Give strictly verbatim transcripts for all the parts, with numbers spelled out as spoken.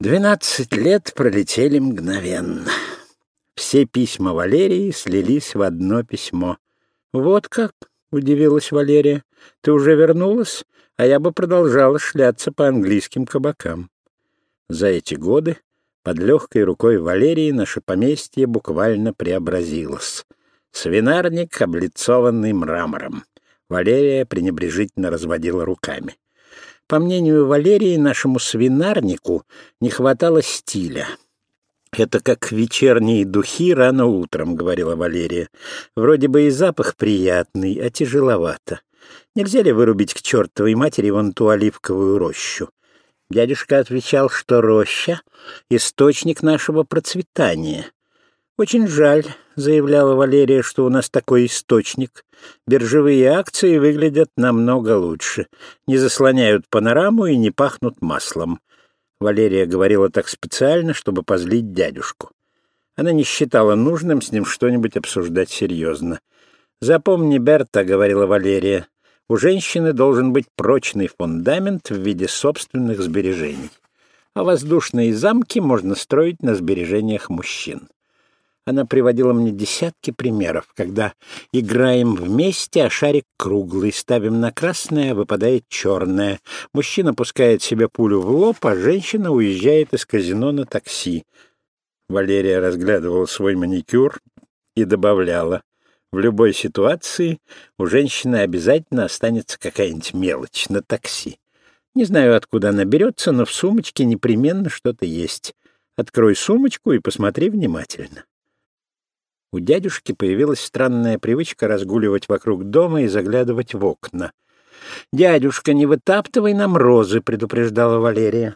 Двенадцать лет пролетели мгновенно. Все письма Валерии слились в одно письмо. «Вот как?» — удивилась Валерия. «Ты уже вернулась, а я бы продолжала шляться по английским кабакам». За эти годы под легкой рукой Валерии наше поместье буквально преобразилось. Свинарник, облицованный мрамором. Валерия пренебрежительно разводила руками. По мнению Валерии, нашему свинарнику не хватало стиля. «Это как вечерние духи рано утром», — говорила Валерия. «Вроде бы и запах приятный, а тяжеловато. Нельзя ли вырубить к чертовой матери вон ту оливковую рощу?» Дядюшка отвечал, что роща — источник нашего процветания. «Очень жаль», — заявляла Валерия, — «что у нас такой источник. Биржевые акции выглядят намного лучше, не заслоняют панораму и не пахнут маслом». Валерия говорила так специально, чтобы позлить дядюшку. Она не считала нужным с ним что-нибудь обсуждать серьезно. «Запомни, Берта», — говорила Валерия, — «у женщины должен быть прочный фундамент в виде собственных сбережений, а воздушные замки можно строить на сбережениях мужчин». Она приводила мне десятки примеров, когда играем вместе, а шарик круглый, ставим на красное, выпадает черное. Мужчина пускает себе пулю в лоб, а женщина уезжает из казино на такси. Валерия разглядывала свой маникюр и добавляла: в любой ситуации у женщины обязательно останется какая-нибудь мелочь на такси. Не знаю, откуда она берется, но в сумочке непременно что-то есть. Открой сумочку и посмотри внимательно. У дядюшки появилась странная привычка разгуливать вокруг дома и заглядывать в окна. «Дядюшка, не вытаптывай нам розы», — предупреждала Валерия.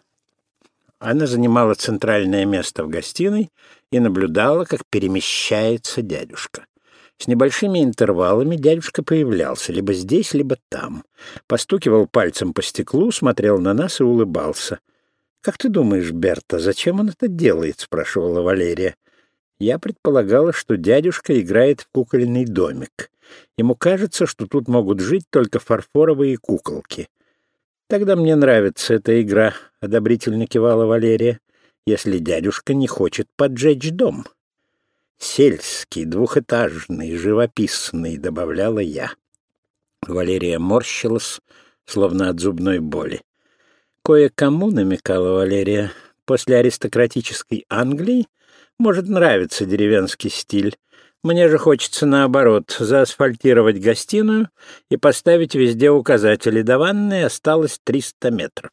Она занимала центральное место в гостиной и наблюдала, как перемещается дядюшка. С небольшими интервалами дядюшка появлялся либо здесь, либо там. Постукивал пальцем по стеклу, смотрел на нас и улыбался. «Как ты думаешь, Берта, зачем он это делает?» — спрашивала Валерия. Я предполагала, что дядюшка играет в кукольный домик. Ему кажется, что тут могут жить только фарфоровые куколки. «Тогда мне нравится эта игра», — одобрительно кивала Валерия, «если дядюшка не хочет поджечь дом». «Сельский, двухэтажный, живописный», — добавляла я. Валерия морщилась, словно от зубной боли. «Кое-кому, — намекала Валерия, — после аристократической Англии может нравиться деревенский стиль. Мне же хочется, наоборот, заасфальтировать гостиную и поставить везде указатели. До ванной осталось триста метров».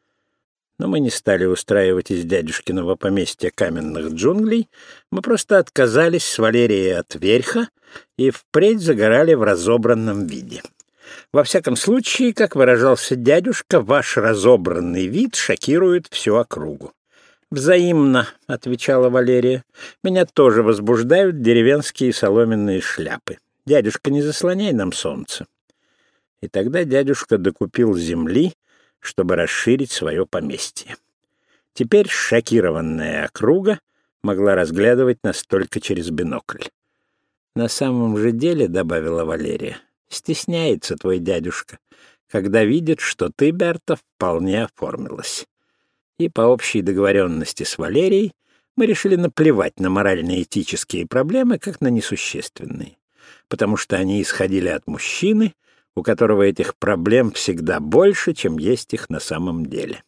Но мы не стали устраивать из дядюшкиного поместья каменных джунглей. Мы просто отказались с Валерией от верха и впредь загорали в разобранном виде. Во всяком случае, как выражался дядюшка, ваш разобранный вид шокирует всю округу. «Взаимно», — отвечала Валерия. «Меня тоже возбуждают деревенские соломенные шляпы. Дядюшка, не заслоняй нам солнце». И тогда дядюшка докупил земли, чтобы расширить свое поместье. Теперь шокированная округа могла разглядывать нас только через бинокль. «На самом же деле, — добавила Валерия, — стесняется твой дядюшка, когда видит, что ты, Берта, вполне оформилась». И по общей договоренности с Валерией мы решили наплевать на морально-этические проблемы, как на несущественные, потому что они исходили от мужчины, у которого этих проблем всегда больше, чем есть их на самом деле.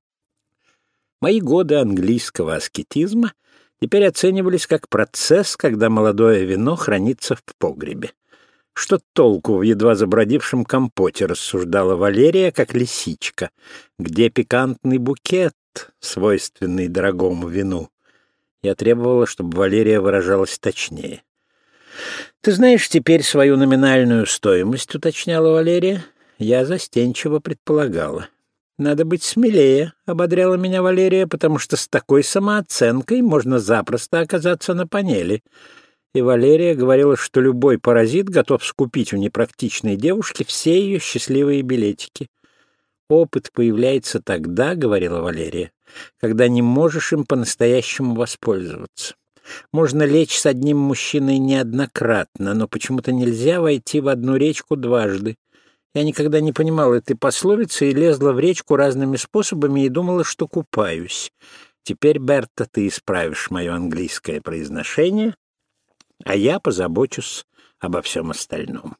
Мои годы английского аскетизма теперь оценивались как процесс, когда молодое вино хранится в погребе. Что толку в едва забродившем компоте, рассуждала Валерия, как лисичка. Где пикантный букет, свойственный дорогому вину? Я требовала, чтобы Валерия выражалась точнее. «Ты знаешь теперь свою номинальную стоимость», — уточняла Валерия. Я застенчиво предполагала. «Надо быть смелее», — ободряла меня Валерия, «потому что с такой самооценкой можно запросто оказаться на панели». И Валерия говорила, что любой паразит готов скупить у непрактичной девушки все ее счастливые билетики. «Опыт появляется тогда, — говорила Валерия, — когда не можешь им по-настоящему воспользоваться. Можно лечь с одним мужчиной неоднократно, но почему-то нельзя войти в одну речку дважды. Я никогда не понимала этой пословицы и лезла в речку разными способами и думала, что купаюсь. Теперь, Берта, ты исправишь мое английское произношение, а я позабочусь обо всем остальном.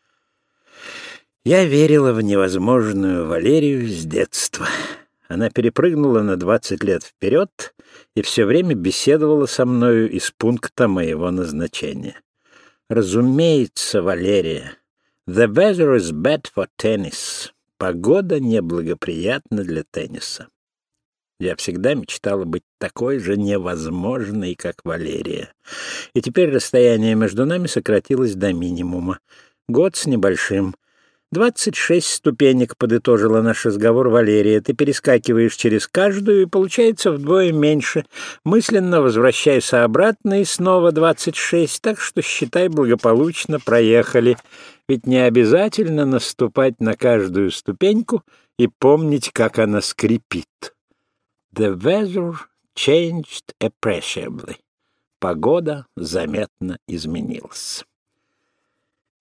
Я верила в невозможную Валерию с детства. Она перепрыгнула на двадцать лет вперед и все время беседовала со мною из пункта моего назначения. Разумеется, Валерия, the weather is bad for tennis. Погода неблагоприятна для тенниса. Я всегда мечтала быть такой же невозможной, как Валерия. И теперь расстояние между нами сократилось до минимума. Год с небольшим. «Двадцать шесть ступенек», — подытожила наш разговор Валерия. «Ты перескакиваешь через каждую, и получается вдвое меньше. Мысленно возвращайся обратно, и снова двадцать шесть, так что, считай, благополучно проехали. Ведь не обязательно наступать на каждую ступеньку и помнить, как она скрипит». The weather changed appreciably. Погода заметно изменилась.